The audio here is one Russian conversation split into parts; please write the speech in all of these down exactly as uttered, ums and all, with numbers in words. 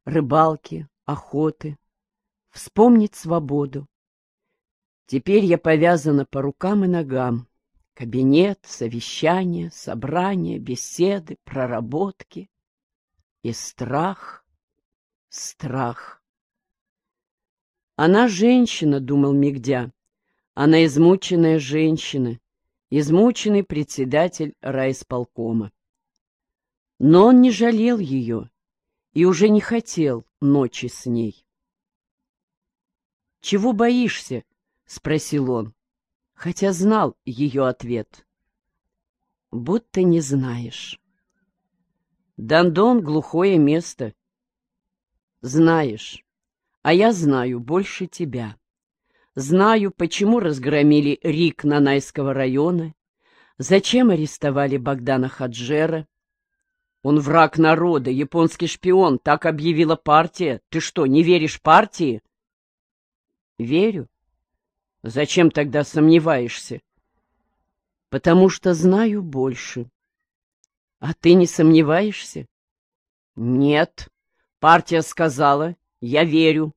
рыбалки, охоты, вспомнить свободу. Теперь я повязана по рукам и ногам. Кабинет, совещания, собрания, беседы, проработки. И страх, страх. Она женщина, думал Мигдя. Она измученная женщина, измученный председатель райисполкома. Но он не жалел ее и уже не хотел ночи с ней. «Чего боишься?» — спросил он, хотя знал ее ответ. «Будто не знаешь». Дандон — глухое место. Знаешь, а я знаю больше тебя. Знаю, почему разгромили РИК Нанайского района, зачем арестовали Богдана Хаджера. Он враг народа, японский шпион, так объявила партия. Ты что, не веришь партии? Верю. Зачем тогда сомневаешься? Потому что знаю больше. А ты не сомневаешься? Нет. Партия сказала, я верю.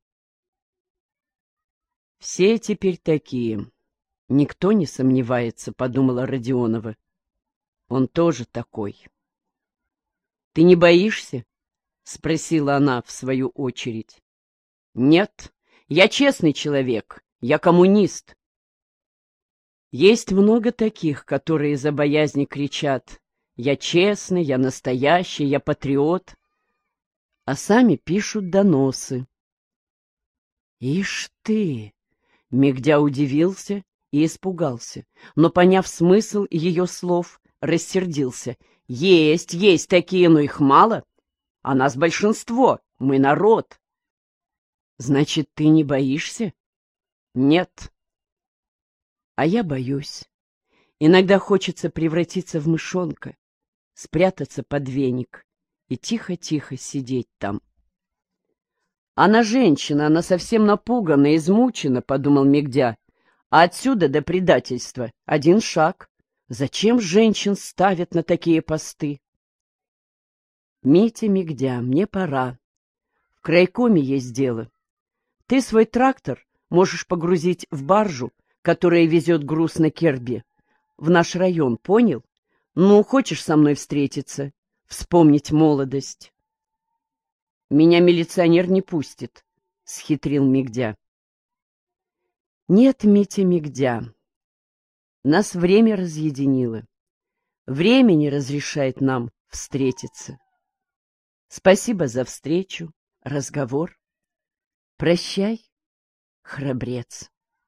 Все теперь такие. Никто не сомневается, подумала Родионова. Он тоже такой. Ты не боишься? Спросила она в свою очередь. Нет, я честный человек, я коммунист. Есть много таких, которые из-за боязни кричат: я честный, я настоящий, я патриот, а сами пишут доносы. Ишь ты! Мигдя удивился и испугался, но, поняв смысл ее слов, рассердился. Есть, есть такие, но их мало, а нас большинство, мы народ. Значит, ты не боишься? Нет. А я боюсь. Иногда хочется превратиться в мышонка, спрятаться под веник и тихо-тихо сидеть там. Она женщина, она совсем напугана, измучена, — подумал Мигдя. А отсюда до предательства один шаг. Зачем женщин ставят на такие посты? Митя, Мигдя, мне пора. В крайкоме есть дело. Ты свой трактор можешь погрузить в баржу, которая везет груз на Керби, в наш район, понял? Ну, хочешь со мной встретиться, вспомнить молодость? Меня милиционер не пустит, — схитрил Мигдя. Нет, Митя, Мигдя, нас время разъединило. Время не разрешает нам встретиться. Спасибо за встречу, разговор. Прощай, храбрец.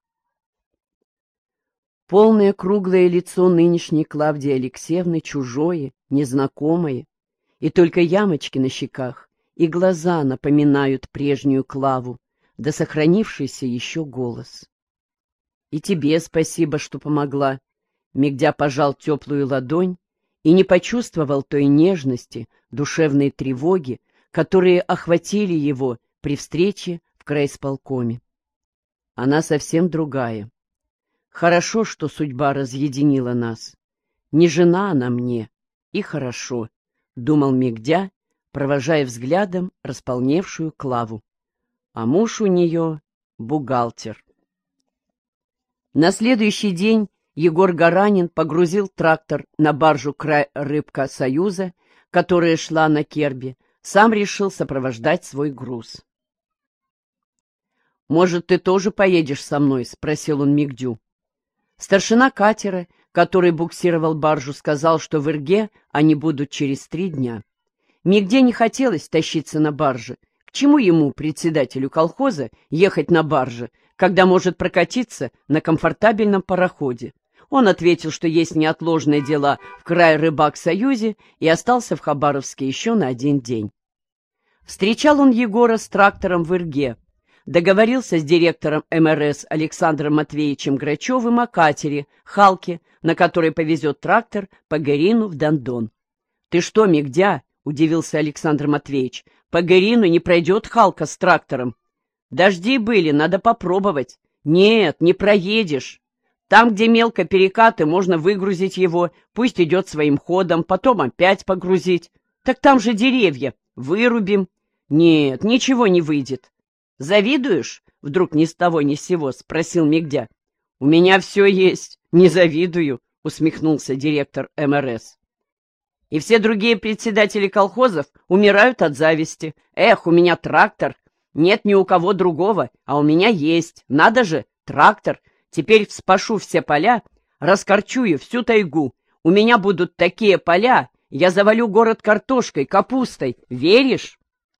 Полное круглое лицо нынешней Клавдии Алексеевны чужое, незнакомое, и только ямочки на щеках и глаза напоминают прежнюю Клаву, да сохранившийся еще голос. И тебе спасибо, что помогла. Мигдя пожал теплую ладонь и не почувствовал той нежности, душевной тревоги, которые охватили его при встрече в крайисполкоме. Она совсем другая. Хорошо, что судьба разъединила нас. Не жена она мне, и хорошо, — думал Мигдя, провожая взглядом располневшую Клаву. А муж у нее — бухгалтер. На следующий день Егор Гаранин погрузил трактор на баржу Край-Рыбка Союза, которая шла на Керби, сам решил сопровождать свой груз. «Может, ты тоже поедешь со мной?» — спросил он Мигдю. Старшина катера, который буксировал баржу, сказал, что в Ирге они будут через три дня. Мигде не хотелось тащиться на барже. К чему ему, председателю колхоза, ехать на барже, когда может прокатиться на комфортабельном пароходе? Он ответил, что есть неотложные дела в Край-Рыбак-Союзе, и остался в Хабаровске еще на один день. Встречал он Егора с трактором в Ирге. Договорился с директором эм эр эс Александром Матвеевичем Грачевым о катере, «Халке», на которой повезет трактор по Герину в Дандон. — Ты что, Мигдя? — удивился Александр Матвеевич. — По Герину не пройдет «Халка» с трактором. — Дожди были, надо попробовать. — Нет, не проедешь. Там, где мелко перекаты, можно выгрузить его, пусть идет своим ходом, потом опять погрузить. Так там же деревья, вырубим. Нет, ничего не выйдет. Завидуешь? Вдруг ни с того ни с сего спросил Мигдя. У меня все есть, не завидую, усмехнулся директор эм эр эс. И все другие председатели колхозов умирают от зависти. Эх, у меня трактор. Нет ни у кого другого, а у меня есть. Надо же, трактор. Теперь вспашу все поля, раскорчую всю тайгу. У меня будут такие поля, я завалю город картошкой, капустой. Веришь?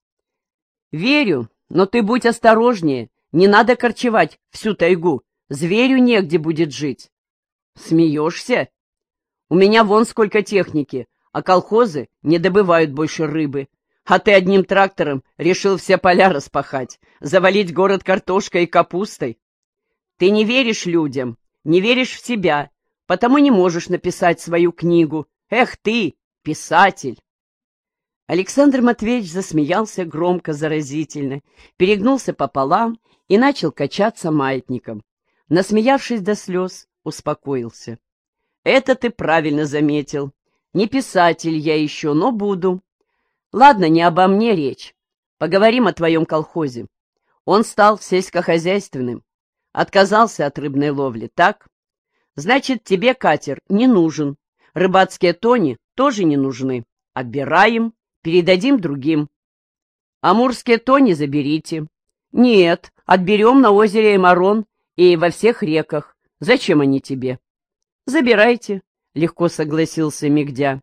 Верю, но ты будь осторожнее. Не надо корчевать всю тайгу. Зверю негде будет жить. Смеешься? У меня вон сколько техники, а колхозы не добывают больше рыбы. А ты одним трактором решил все поля распахать, завалить город картошкой и капустой. Ты не веришь людям, не веришь в себя, потому не можешь написать свою книгу. Эх ты, писатель! Александр Матвеевич засмеялся громко, заразительно, перегнулся пополам и начал качаться маятником. Насмеявшись до слез, успокоился. Это ты правильно заметил. Не писатель я еще, но буду. Ладно, не обо мне речь. Поговорим о твоем колхозе. Он стал сельскохозяйственным. Отказался от рыбной ловли, так? Значит, тебе катер не нужен. Рыбацкие тони тоже не нужны. Отбираем, передадим другим. Амурские тони заберите. Нет, отберем на озере Эмарон и во всех реках. Зачем они тебе? Забирайте, легко согласился Мигдя.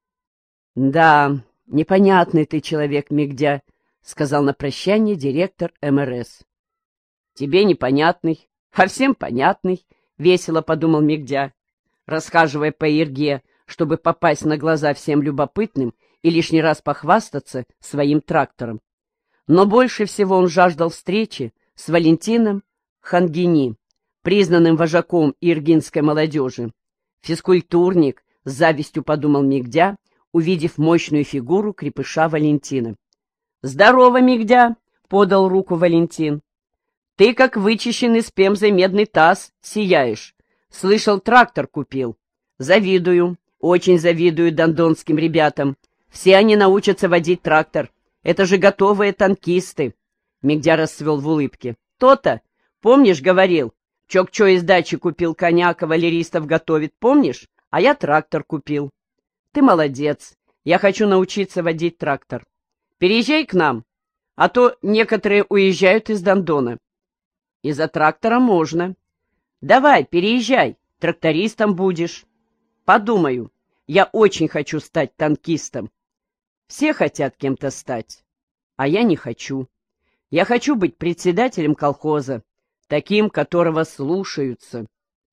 Да, непонятный ты человек, Мигдя, сказал на прощание директор эм эр эс. Тебе непонятный, а всем понятный, весело подумал Мигдя, расхаживая по ирге, чтобы попасть на глаза всем любопытным и лишний раз похвастаться своим трактором. Но больше всего он жаждал встречи с Валентином Хангини, признанным вожаком иргинской молодежи. Физкультурник, с завистью подумал Мигдя, увидев мощную фигуру крепыша Валентина. «Здорово, Мигдя!» — подал руку Валентин. «Ты, как вычищенный с пемзой медный таз, сияешь. Слышал, трактор купил. Завидую, очень завидую дондонским ребятам. Все они научатся водить трактор. Это же готовые танкисты!» Мигдя расцвел в улыбке. «То-то! Помнишь, говорил? Чок-чо из дачи купил коня, кавалеристов готовит, помнишь? А я трактор купил. Ты молодец. Я хочу научиться водить трактор. Переезжай к нам, а то некоторые уезжают из Дондона. Из-за трактора можно. Давай, переезжай, трактористом будешь. Подумаю, я очень хочу стать танкистом. Все хотят кем-то стать, а я не хочу. Я хочу быть председателем колхоза, таким, которого слушаются.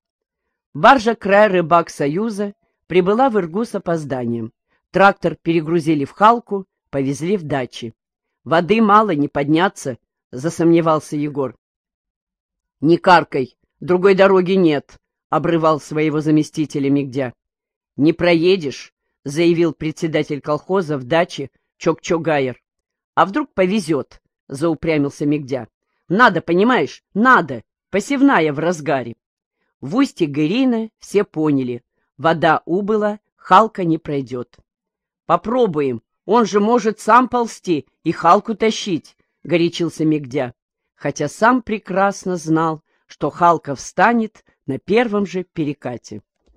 Баржа «Край рыбак Союза» прибыла в Иргу с опозданием. Трактор перегрузили в Халку, повезли в дачи. «Воды мало, не подняться», — засомневался Егор. «Не каркай, другой дороги нет», — обрывал своего заместителя Мигдя. «Не проедешь», — заявил председатель колхоза в даче Чок-Чо-Гайер. «А вдруг повезет», — заупрямился Мигдя. «Надо, понимаешь, надо, посевная в разгаре». В устье Гырина все поняли, вода убыла, Халка не пройдет. «Попробуем, он же может сам ползти и Халку тащить», — горячился Мигдя, хотя сам прекрасно знал, что Халка встанет на первом же перекате.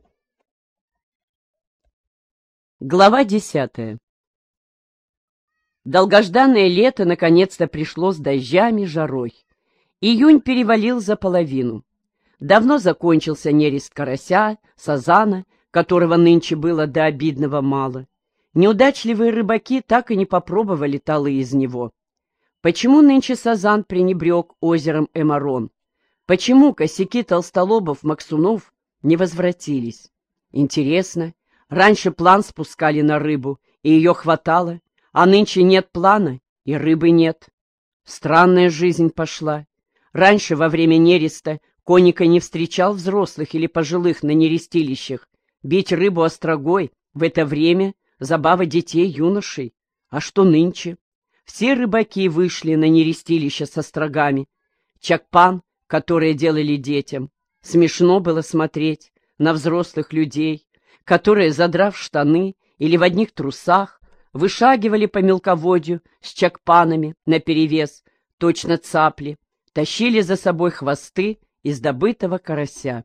Глава десятая. Долгожданное лето наконец-то пришло с дождями, жарой. Июнь перевалил за половину. Давно закончился нерест карася, сазана, которого нынче было до обидного мало. Неудачливые рыбаки так и не попробовали талы из него. Почему нынче сазан пренебрег озером Эмарон? Почему косяки толстолобов-максунов не возвратились? Интересно, раньше план спускали на рыбу, и ее хватало, а нынче нет плана, и рыбы нет. Странная жизнь пошла. Раньше, во время нереста, Коника не встречал взрослых или пожилых на нерестилищах. Бить рыбу острогой в это время — забава детей, юношей. А что нынче? Все рыбаки вышли на нерестилище с острогами. Чакпан, которые делали детям. Смешно было смотреть на взрослых людей, которые, задрав штаны или в одних трусах, вышагивали по мелководью с чакпанами наперевес, точно цапли, тащили за собой хвосты из добытого карася.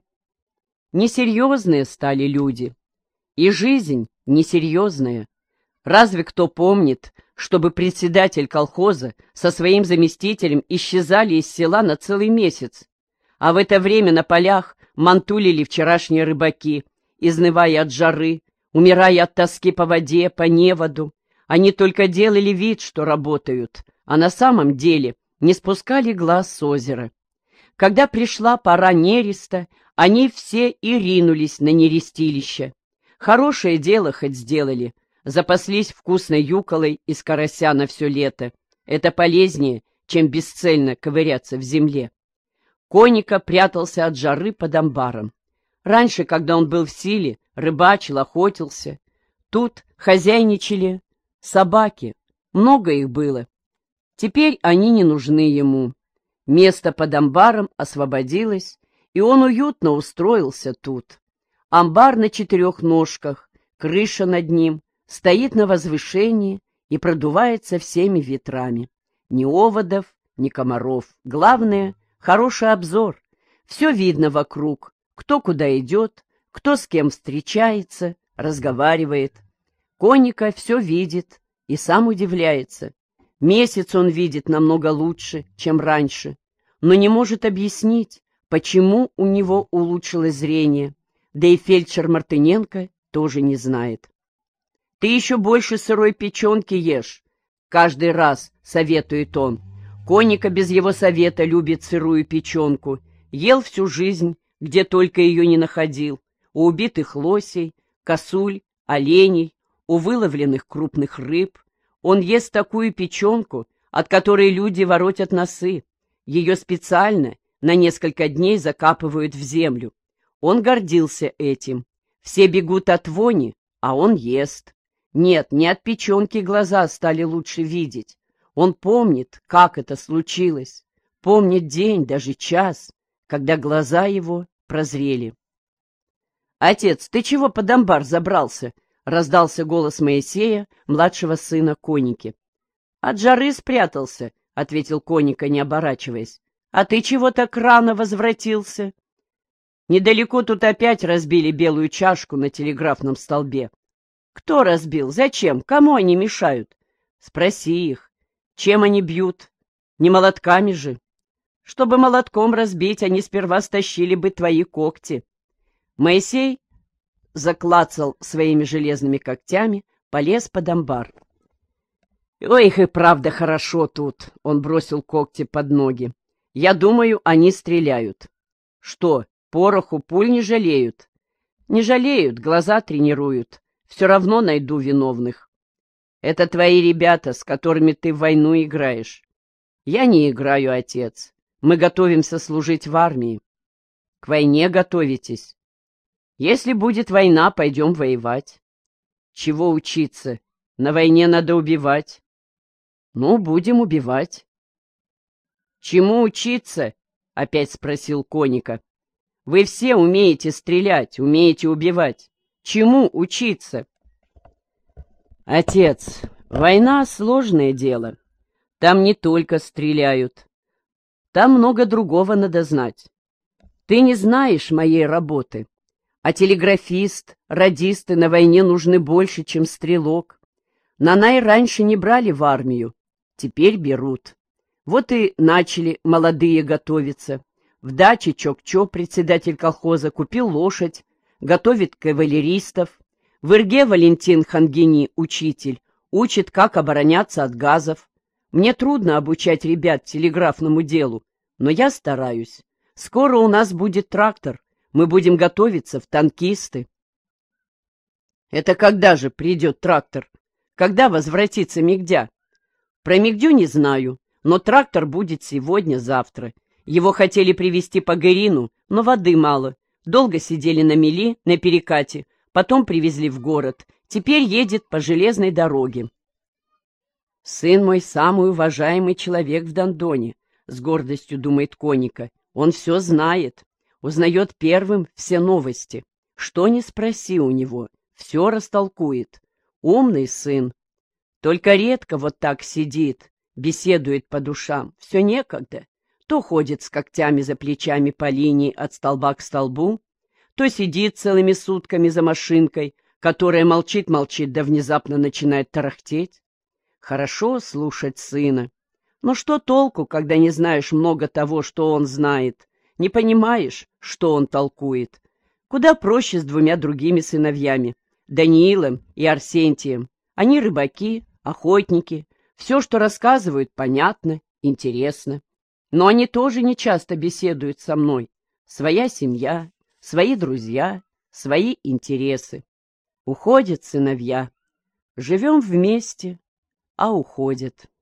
Несерьезные стали люди, и жизнь несерьезная. Разве кто помнит, чтобы председатель колхоза со своим заместителем исчезали из села на целый месяц, а в это время на полях мантулили вчерашние рыбаки, изнывая от жары, умирая от тоски по воде, по неводу. Они только делали вид, что работают, а на самом деле не спускали глаз с озера. Когда пришла пора нереста, они все и ринулись на нерестилище. Хорошее дело хоть сделали, запаслись вкусной юколой из карася на все лето. Это полезнее, чем бесцельно ковыряться в земле. Коника прятался от жары под амбаром. Раньше, когда он был в силе, рыбачил, охотился. Тут хозяйничали собаки, много их было. Теперь они не нужны ему. Место под амбаром освободилось, и он уютно устроился тут. Амбар на четырех ножках, крыша над ним, стоит на возвышении и продувается всеми ветрами. Ни оводов, ни комаров. Главное — хороший обзор. Все видно вокруг, кто куда идет, кто с кем встречается, разговаривает. Коника все видит и сам удивляется. Месяц он видит намного лучше, чем раньше, но не может объяснить, почему у него улучшилось зрение, да и фельдшер Мартыненко тоже не знает. «Ты еще больше сырой печенки ешь», — каждый раз советует он. Коника без его совета любит сырую печенку, ел всю жизнь, где только ее не находил, у убитых лосей, косуль, оленей, у выловленных крупных рыб. Он ест такую печенку, от которой люди воротят носы. Ее специально на несколько дней закапывают в землю. Он гордился этим. Все бегут от вони, а он ест. Нет, не от печенки глаза стали лучше видеть. Он помнит, как это случилось. Помнит день, даже час, когда глаза его прозрели. «Отец, ты чего под амбар забрался?» — раздался голос Моисея, младшего сына Коники. «От жары спрятался», — ответил Коника, не оборачиваясь. «А ты чего так рано возвратился?» «Недалеко тут опять разбили белую чашку на телеграфном столбе». «Кто разбил? Зачем? Кому они мешают?» «Спроси их. Чем они бьют? Не молотками же. Чтобы молотком разбить, они сперва стащили бы твои когти». Моисей заклацал своими железными когтями, полез под амбар. «Ой, их и правда хорошо тут», — он бросил когти под ноги. «Я думаю, они стреляют». «Что, пороху пуль не жалеют?» «Не жалеют, глаза тренируют. Все равно найду виновных». «Это твои ребята, с которыми ты в войну играешь». «Я не играю, отец. Мы готовимся служить в армии». «К войне готовитесь?» «Если будет война, пойдем воевать». «Чего учиться? На войне надо убивать». «Ну, будем убивать». «Чему учиться?» — опять спросил Коника. «Вы все умеете стрелять, умеете убивать. Чему учиться?» «Отец, война — сложное дело. Там не только стреляют. Там много другого надо знать. Ты не знаешь моей работы. А телеграфист, радисты на войне нужны больше, чем стрелок. Нанай раньше не брали в армию, теперь берут. Вот и начали молодые готовиться. В даче Чок-Чо, председатель колхоза, купил лошадь, готовит кавалеристов. В Ирге Валентин Хангини, учитель, учит, как обороняться от газов. Мне трудно обучать ребят телеграфному делу, но я стараюсь. Скоро у нас будет трактор. Мы будем готовиться в танкисты. Это когда же придет трактор? Когда возвратится Мигдя? Про Мигдю не знаю, но трактор будет сегодня-завтра. Его хотели привезти по Гырину, но воды мало. Долго сидели на мели, на перекате, потом привезли в город. Теперь едет по железной дороге. Сын мой самый уважаемый человек в Дондоне, с гордостью думает Коника. Он все знает. Узнает первым все новости. Что ни спроси у него, все растолкует. Умный сын. Только редко вот так сидит, беседует по душам. Все некогда. То ходит с когтями за плечами по линии от столба к столбу, то сидит целыми сутками за машинкой, которая молчит-молчит, да внезапно начинает тарахтеть. Хорошо слушать сына. Но что толку, когда не знаешь много того, что он знает, не понимаешь, что он толкует? Куда проще с двумя другими сыновьями, Даниилом и Арсентием. Они рыбаки, охотники, все, что рассказывают, понятно, интересно. Но они тоже не часто беседуют со мной. Своя семья, свои друзья, свои интересы. Уходят сыновья. Живем вместе, а уходят.